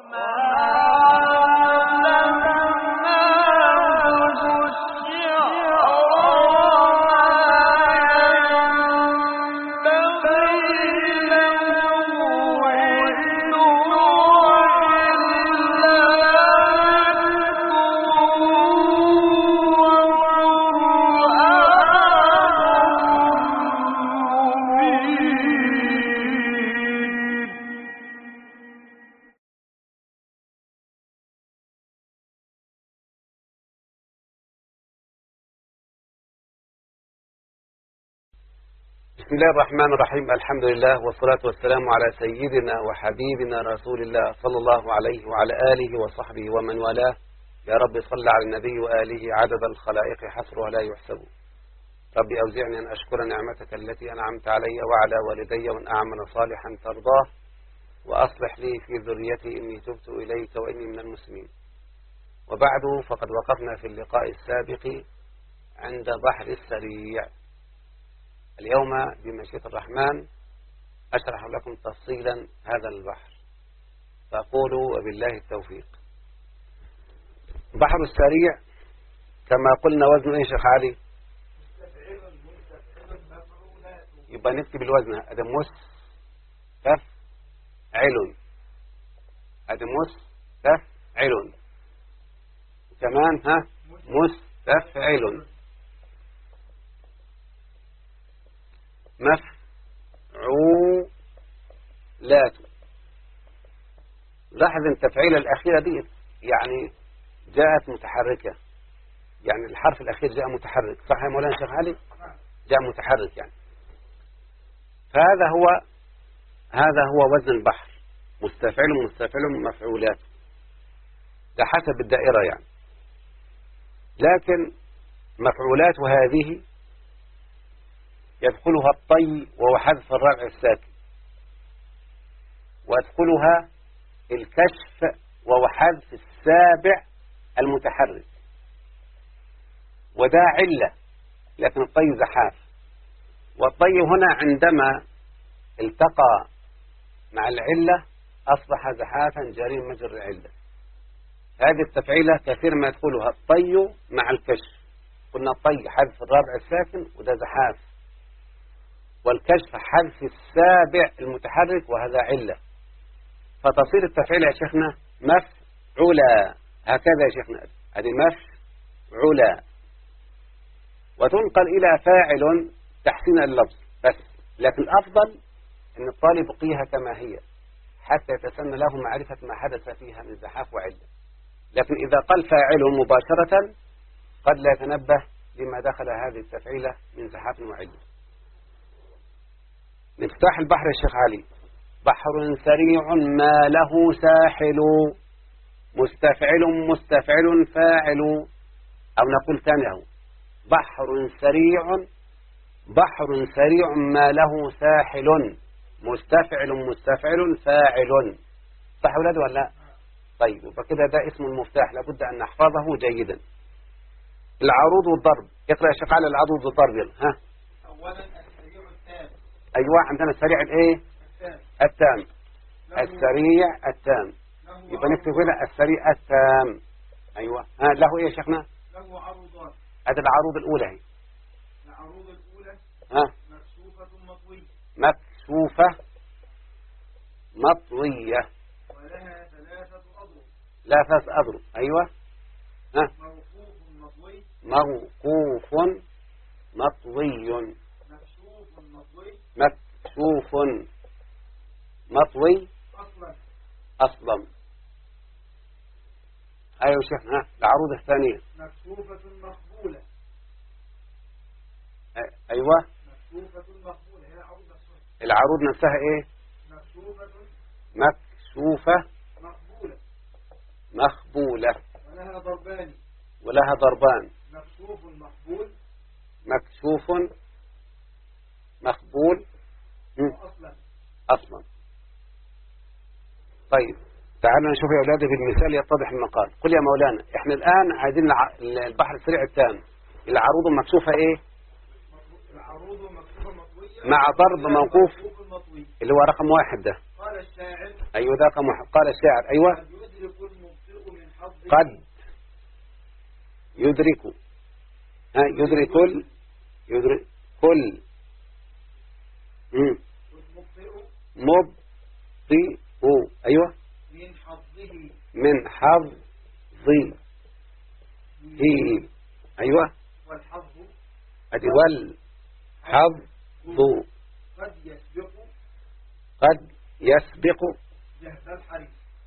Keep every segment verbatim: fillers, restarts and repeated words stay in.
بسم الله الرحمن الرحيم. الحمد لله والصلاة والسلام على سيدنا وحبيبنا رسول الله صلى الله عليه وعلى آله وصحبه ومن والاه. يا رب صل على النبي وآله عدد الخلائق حصرها لا يحسب. ربي أوزعني أن أشكر نعمتك التي أنعمت علي وعلى والدي وأن أعمل صالحا ترضاه وأصلح لي في ذريتي إني تبت إليك وإني من المسلمين. وبعد فقد وقفنا في اللقاء السابق عند بحر السريع. اليوم بمشيئة الرحمن أشرح لكم تفصيلا هذا البحر، فأقول وبالله التوفيق. بحر السريع كما قلنا وزنه إيه شيخ علي؟ يبقى نكتب الوزن أدم مس كف علوي، أدم مس كف علوي كمان ها مس كف علوي مفعولات. لاحظ ان التفعيلة الأخيرة دي يعني جاءت متحركة، يعني الحرف الأخير جاء متحرك، صح يا مولانا شيخ علي؟ جاء متحرك يعني. فهذا هو هذا هو وزن البحر، مستفعل مستفعل مفعولات، ده حسب الدائرة يعني. لكن مفعولات هذه يدخلها الطي وهو حذف الرابع الساكن، ويدخلها الكشف وهو حذف السابع المتحرك، وده علة، لكن الطي زحاف. والطي هنا عندما التقى مع العلة أصبح زحافا جاري مجرى العلة. هذه التفعيلة كثير ما يدخلها الطي مع الكشف. قلنا الطي حذف الرابع الساكن وده زحاف، والكشف حذف السابع المتحرك وهذا علة، فتصير التفعيل يا شيخنا مفعولا، هكذا يا شيخنا، هذه مفعولا، وتنقل إلى فاعل تحسين اللفظ بس. لكن الأفضل أن الطالب يبقيها كما هي حتى يتسنى له معرفة ما حدث فيها من زحاف وعلة. لكن إذا قال فاعل مباشرة قد لا يتنبه لما دخل هذه التفعيلة من زحاف وعلة. مفتاح البحر يا شيخ علي: بحر سريع ما له ساحل، مستفعل مستفعل فاعل. أو نقول ثانيه: بحر سريع بحر سريع ما له ساحل، مستفعل مستفعل فاعل. صح ولاد ولا لا؟ طيب وكذا ده اسم المفتاح، لابد أن نحفظه جيدا. العروض والضرب، اقرأ يا شيخ علي العروض والضرب يلا. ها أولا السريع التام. أيوة عندنا السريع الايه؟ التام. السريع التام، يبقى نكتب هنا السريع التام. أيوة ها له ايه يا شيخنا؟ له عروضان. هذه العروض الأولى هي. العروض الأولى ها مكشوفة مطوية. مكشوفة مطوية ولها ثلاثة أضرب. لا ثلاث أضرب. أيوة ها موقوف مطوي. موقوف مطوي. مكشوف مطوي. مكشوف مطوي أصلا. أصلا. أيوة شيخنا. ها العروض الثانية مكشوفة مقبولة. أيوة مكشوفة مقبولة، هي عروض نفسها. العروض نفسها إيه؟ مكشوفة مكشوفة مقبولة. مقبولة. ولها ضربان. ولها ضربان. مكشوف مقبول. مكشوف مقبول أصلا. أصلا. طيب تعالوا نشوف يا أولادي في المثال يتضح المقال. قل يا مولانا احنا الآن عايزين البحر السريع التام، العروض المكشوفة ايه؟ العروض مكشوفة مطوية مع ضرب موقوف مطوي. اللي هو رقم واحد ده. قال الشاعر. أيوة ده رقم واحد. قال الشاعر. أيوة قد يدرك ها يدرك ال يدرك كل والمبطئ مبطئ أيوة من حظه من حظه هي أيوة والحظ أدي والحظ قد يسبق قد يسبق جهد الحريص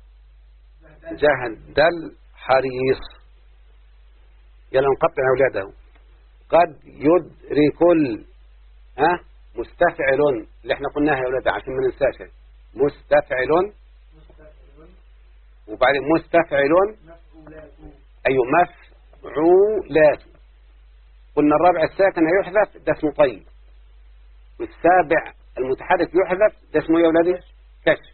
جهد الحريص. يلا نقطع أولاده. قد يدرك ال ها مستفعل اللي احنا قلناها يا أولاد عشان ما ننساش. مستفعل مستفعل وبعدين مستفعل مفعولات أيوة مفعولات. قلنا الرابع الساكن هيحذف ده اسمه طيب، والسابع المتحرك يحذف ده اسمه يا أولادي كشف،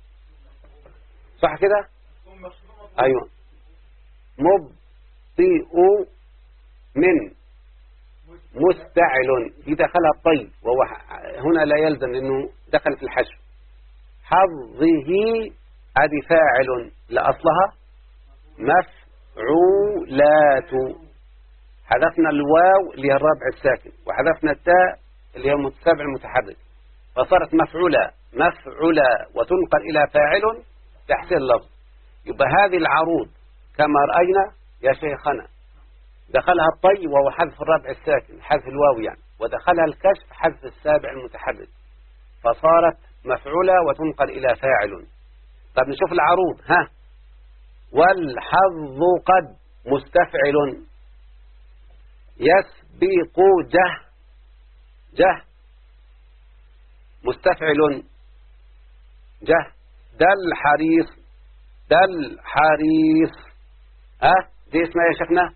صح كده؟ أيوة. مبطئ من مستعل دي دخلها الطيب، وهو هنا لا يلزم لأنه دخل في الحشو. حظه هذه فاعل لأصلها مفعولات، حذفنا الواو اللي هي الرابع الساكن وحذفنا التاء اللي هي السابع المتحرك فصارت مفعولة مفعولة وتنقل إلى فاعل تحسين اللفظ. يبقى هذه العروض كما رأينا يا شيخنا دخلها الطي وهو حذف الرابع الساكن حذف الواو يعني، ودخلها الكشف حذف السابع المتحرك فصارت مفعولة وتنقل إلى فاعل. طب نشوف العروض. ها والحظ قد مستفعل يسبق جه جه مستفعل جه دل حريص دل حريص. ها دي اسمها يا شيخنا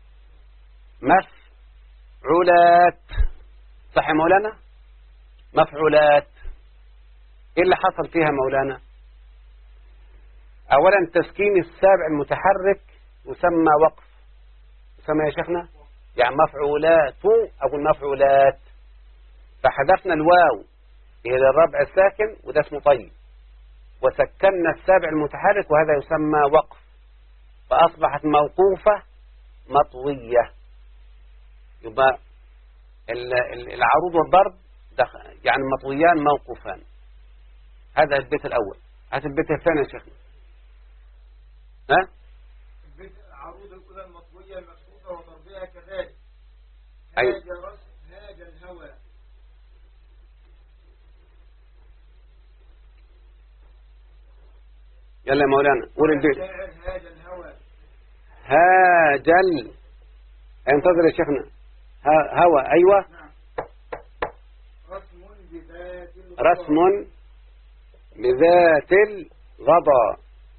مفعولات، صح يا مولانا؟ مفعولات. ايه اللي حصل فيها مولانا؟ اولا تسكين السابع المتحرك يسمى وقف، يسمى يا شيخنا يعني مفعولات او المفعولات، فحذفنا الواو الى الربع الساكن وده اسمه طيب، وسكننا السابع المتحرك وهذا يسمى وقف، فاصبحت موقوفة مطوية. يبقى العروض والضرب يعني مطويان موقوفان. هذا البيت الأول. هذا البيت الثاني يا شيخنا. ها؟ البيت العروض الأولى المطوية المكسوفة وضربها كذلك. أي. هاج رسم هاج الهوى. يلا يا مولانا قول البيت. هاج الهوى. هاجل انتظر يا شيخنا. هوى أيوة. نعم. رسم بذات الغضا. رسم بذات الغضا.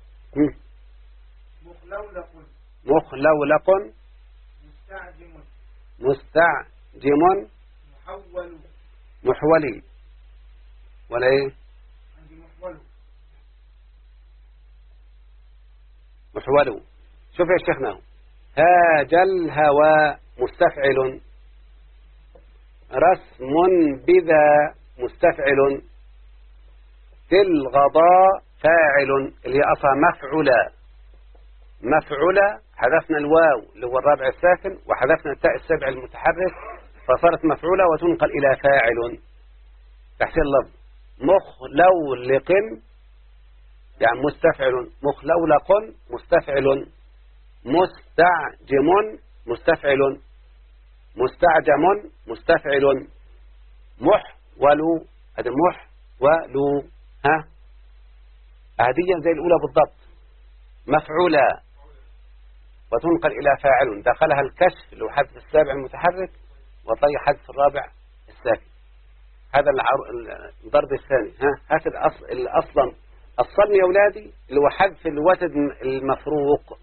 مخلولق. مخلولق. مستعجم. مستعجم. محول. محولي ولا ايه؟ عندي محول. محول. شوف يا شيخنا هاج الهوى مستفعل رسم بذا مستفعل الغضاء فاعل اللي هي أصلا مفعولة مفعولة حذفنا الواو اللي هو الرابع الساكن وحذفنا التاء السبع المتحرك فصارت مفعولة وتنقل إلى فاعل تحسين اللفظ. مخلولق يعني مستفعل مخلولق مستفعل مستعجم مستفعل مستعجم مستفعل محول هذا محول. ها هذه زي الأولى بالضبط مفعولة وتنقل إلى فاعل دخلها الكشف اللي هو حذف السابع المتحرك وطي حذف الرابع الساكن. هذا الضرب الثاني. ها هكذا أصل الأصلا الصلم يا أولادي اللي هو حذف الوتد المفروق.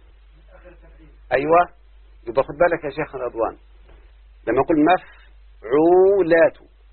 أيوة. يبقى خد بالك يا شيخ رضوان لما أقول مفعولات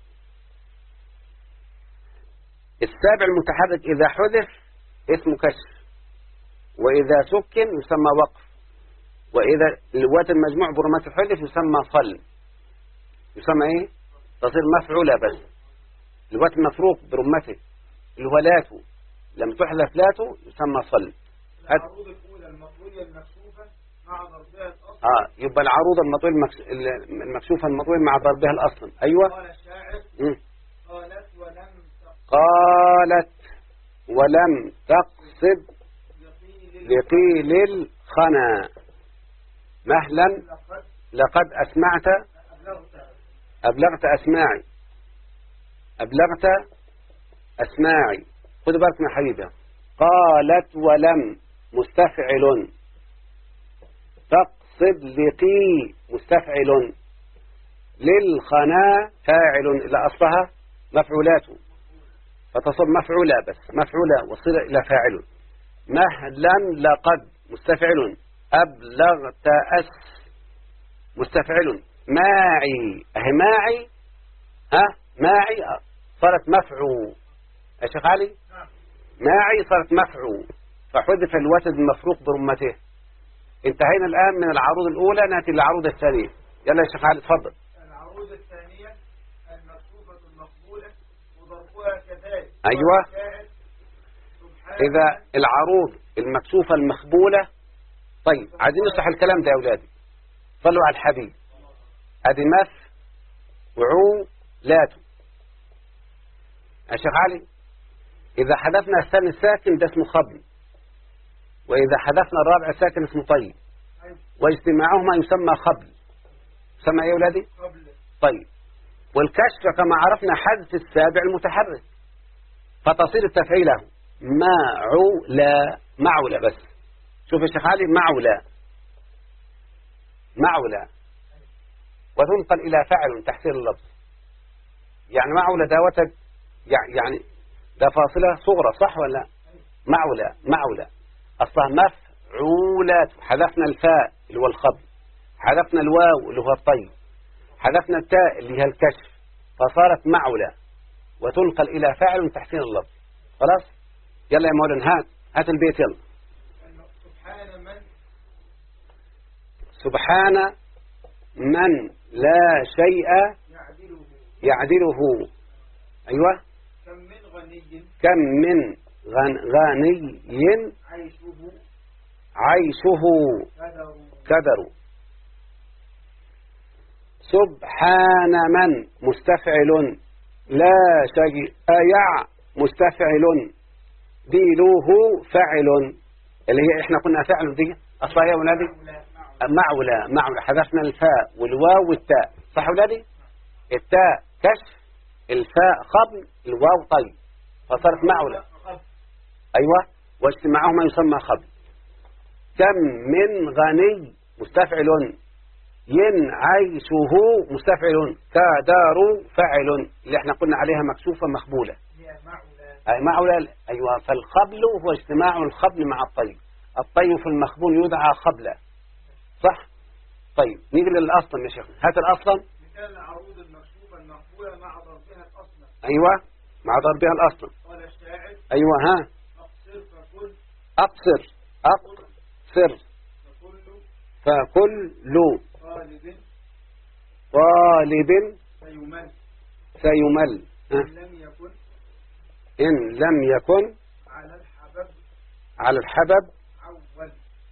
السابع المتحرك إذا حذف اسمه كشف، وإذا سكن يسمى وقف، وإذا الوتد المجموع برمات الحذف يسمى صلم. يسمى إيه؟ تصير مفعولة بس الوتد مفروق برمته اللي هو لاتو لم تحذف لاتو يسمى صلم. العروض الأولى المطوية المكشوفة مع ضربها الأصل. اه يبقى العروض المطوية المكس... المكشوفة المطوية مع ضربها الأصل. أيوة. قال الشاعر م. قالت ولم قالت ولم تقصد لقيل الخنا مهلا لقد أسمعت أبلغت أسماعي أبلغت أسماعي. خذوا بالك من حبيبي. قالت ولم مستفعل تقصد لقي مستفعل للخنا فاعل إلى أصلها مفعولاته فتصب مفعولة بس مفعولة وصل إلى فاعل. مهلا لقد مستفعل أبلغت أس مستفعل ماعي أهي ماعي ها ماعي صارت مفعول يا شيخ علي ماعي صارت مفعول فحذف الوتد المفروق برمته. انتهينا الآن من العروض الأولى نأتي للعروض الثانية. يلا يا شيخ علي تفضل. العروض الثانية المكشوفة المقبولة وضربها كذلك. أيوة. إذا العروض المكشوفة المخبولة. طيب عايزين نشرح الكلام ده يا أولادي. صلوا على الحبيب. أدي مف وعو لاتو يا شيخ علي. إذا حذفنا الثاني الساكن ده اسمه خبل وإذا حذفنا الرابع الساكن اسمه طيب واجتماعهما يسمى خبل. يسمى ايه يا أولادي؟ طيب. والكشف كما عرفنا حذف السابع المتحرك فتصير التفعيله معولا معولا بس. شوف يا شيخ علي معولا معولا وتنقل إلى فاعل تحسين اللفظ. يعني معولا ده وتد يعني ده فاصلة صغرى صح ولا معولا معولا أصلها مفعولات. حذفنا الفاء اللي هو الخبر حذفنا الواو اللي هو الطيب حذفنا التاء اللي هي الكشف فصارت معولا وتنقل إلى فاعل تحسين اللفظ. خلاص. يلا يا مولانا هات هات البيت يلا. سبحان من سبحان من لا شيء يعدله يعدله. أيوة. كم من غني كم من غن غني عيشه عيشه كدر كدر. سبحان من مستفعل لا شيء يع مستفعل ديلوه فاعل اللي هي احنا كنا فاعل دي اصلا يا ولادي معولا معولا حذفنا الفاء والواو والتاء صح ولادي. التاء كشف الفاء خبل الواو طيب فصارت معولا. ايوه. واجتماعهما يسمى خبل. كم من غني مستفعل ين عيشه مستفعل كدار فاعل اللي احنا قلنا عليها مكشوفة مخبولة. أي معولا. أيوة. فالخبل هو اجتماع الخبل مع الطيب. الطيب في المخبول يدعى خبلا صح. طيب نيجي للأصل يا شيخ. هات الأصل. مثال العروض المكشوفة المقبولة مع ضربها الأصل. أيوة مع ضربها الأصل. قال الشاعر. أيوة ها. أقصر فكل أقصر أقصر فكل طالب طالب سيمل سيمل. إن لم يكن إن لم يكن على الحبب على الحبب عول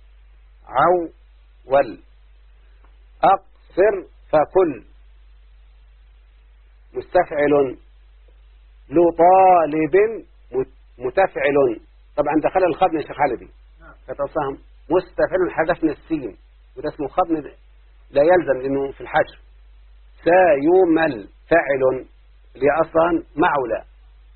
عول. أقصر فكل مستفعل لطالب متفعل. طبعا دخل الخبن يا شيخ علي دي فتصهم مستفعل حذفنا السين وده اسمه خبن لا يلزم لأنه في الحشر. سيمل فاعل اللي أصلا معولا.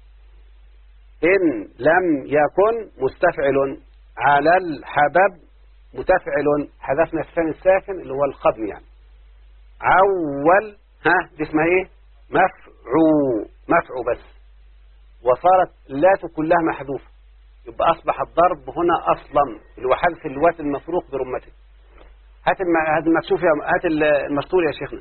إن لم يكن مستفعل على الحبب متفعل حذفنا الثاني الساكن اللي هو الخبن يعني. عول ها دي اسمها ايه مفعو مفعو بس وصارت اللات كلها محذوفة يبقى أصبح الضرب هنا أصلا اللي هو حذف الوات المفروق برمته. هات هات المكشوف هات المسطور يا شيخنا.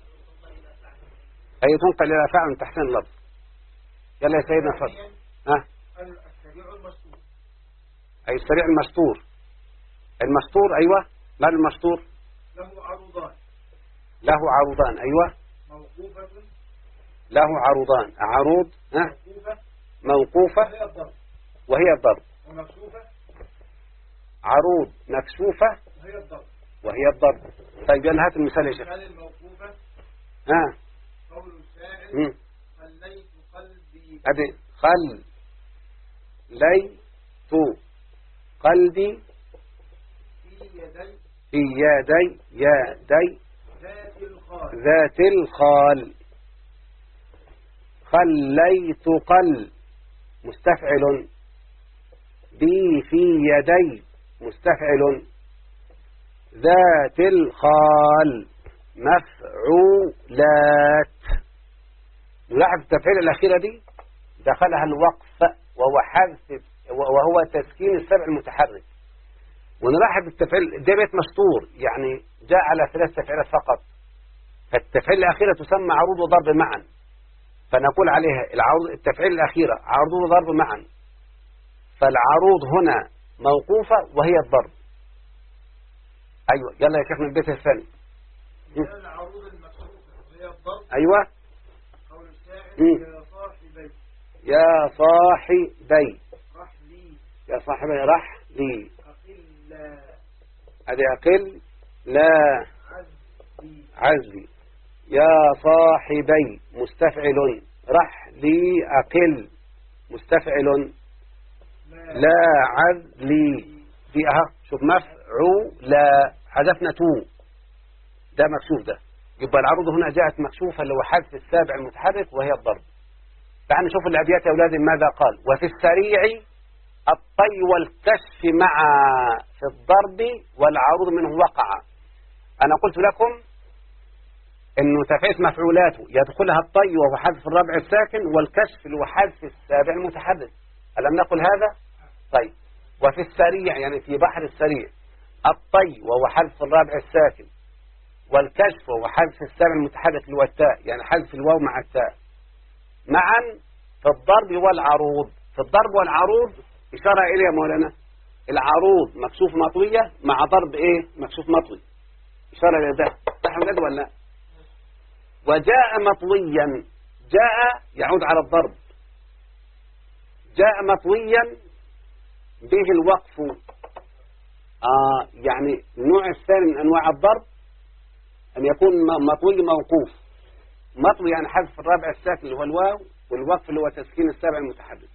أي تنقل إلى فاعل تحسين اللفظ. يلا يا سيدنا تفضل. ها السريع المسطور. أي السريع المسطور. المسطور أيوة. ما المسطور؟ له عروضان. له عروضان. أيوة. موقوفة. له عروضان. عروض ها موقوفة. موقوفة وهي الضرب. وهي الضرب. ومكشوفة. عروض مكشوفة وهي الضرب. وهي الضرب. طيب يلا هات المثال يا شيخ. المثال الموقوفة ها قول الشاعر مم. خليت قلبي ادي خل لي تو قلبي في يدي في يدي يدي ذات الخال. ذات الخال. خليت قل مستفعل بي في يدي مستفعل ذات الخال مفعولات. نلاحظ التفعيل الأخيرة دي دخلها الوقف وهو حذف وهو تسكين السبع المتحرك. ونلاحظ التفعيل ده بيت مسطور يعني جاء على ثلاث تفعيلات فقط. فالتفعيل الأخيرة تسمى عروض وضرب معا، فنقول عليها العروض التفعيل الأخيرة عروض وضرب معا. فالعروض هنا موقوفة وهي الضرب. أيوة يلا يا شيخنا البيت الثاني. العروض المكشوفة وهي الضرب. أيوة. قول الشاعر مم. يا صاحبي يا صاحبي رحلي يا صاحبي رح لي أقل أدي أقل لا عزي عزلي. يا صاحبي مستفعل رح لي أقل مستفعل لا عزلي. دي أها شوف مفعولا حذفنا تو ده مكشوف. ده يبقى العروض هنا جاءت مكشوفة اللي هو حذف السابع المتحرك وهي الضرب. تعالوا نشوف الأبيات يا أولادي ماذا قال. وفي السريع الطي والكشف مع في الضرب والعروض منه وقع. أنا قلت لكم إنه تفعيل مفعولاته يدخلها الطي وهو حذف الرابع الساكن والكشف اللي هو حذف السابع المتحرك. ألم نقل هذا؟ طيب وفي السريع يعني في بحر السريع الطي وهو حذف الرابع الساكن والكشف وهو حذف السابع المتحرك اللي هو التاء يعني حذف الواو مع التاء معا في الضرب والعروض. في الضرب والعروض إشارة إليه يا مولانا العروض مكشوف مطوية مع ضرب إيه مكشوف مطوي. إشارة إلى ده صح ولا ولا لا؟ وجاء مطويا جاء يعود على الضرب. جاء مطويا به الوقف آه يعني النوع الثاني من أنواع الضرب أن يكون مطوي موقوف. مطوي يعني حذف الرابع الساكن اللي هو الواو والوقف اللي هو تسكين السابع المتحرك.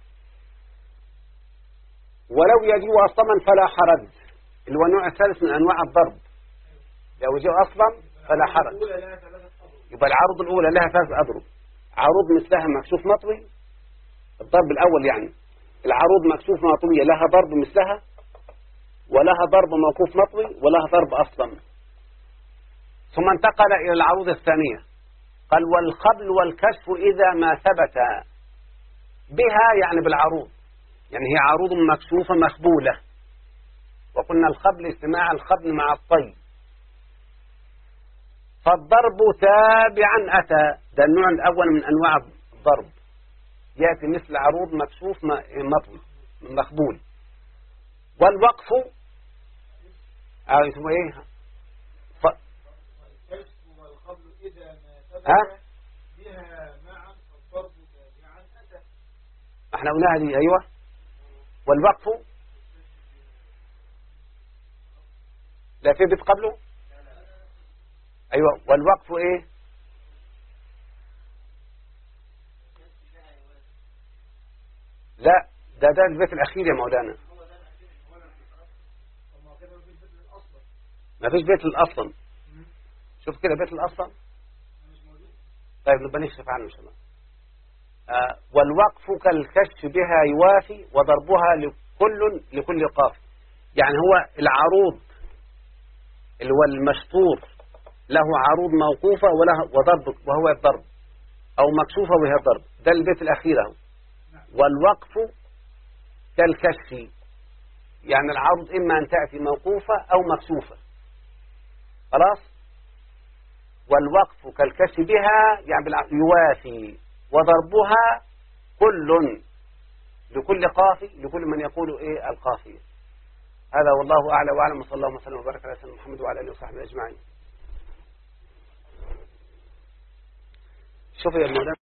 ولو يجيء أصلا فلا حرج اللي هو النوع الثالث من أنواع الضرب. لو يجيء أصلا فلا حرج. يبقى العروض الأولى لها ثلاث أضرب. عروض مثلها مكشوف مطوي الضرب الأول يعني. العروض مكشوف مطوية لها ضرب مثلها ولها ضرب موقوف مطوي ولها ضرب أصلا. ثم انتقل إلى العروض الثانية قال والقبل والكشف إذا ما ثبت بها يعني بالعروض يعني هي عروض مكشوفة مخبولة. وقلنا القبل اجتماع الخبل مع الطي. فالضرب تابعا أتى ده النوع الأول من أنواع الضرب يأتي مثل عروض مكشوف مطوي مخبول. والوقف أو اسمه إيه ف... والكشف والقبل إذا ما ثبت ها؟ بها معا فالضرب تابعا أتى. احنا قلناها دي أيوة. والوقف لا في بيت قبله أيوة. والوقف إيه لا ده ده البيت الأخير يا مولانا. ما فيش بيت الأصلا. شوف كده بيت الأصلا. طيب نبقى نكشف عنه إن شاء الله. آه والوقف كالكشف بها يوافي وضربها لكل لكل قاف. يعني هو العروض اللي هو المشطور له عروض موقوفة وله وضرب وهو الضرب أو مكشوفة وهي الضرب. ده البيت الأخير اهو. والوقف كالكشف يعني العروض إما أن تأتي موقوفة أو مكشوفة. خلاص. والوقف كالكشف بها يعني يوافي وضربها كل لكل قافي لكل من يقول إيه القافية. هذا والله أعلى وأعلم وصلى الله وسلم وبارك على سيدنا محمد وعلى آله وصحبه أجمعين. شوفوا يا مولانا.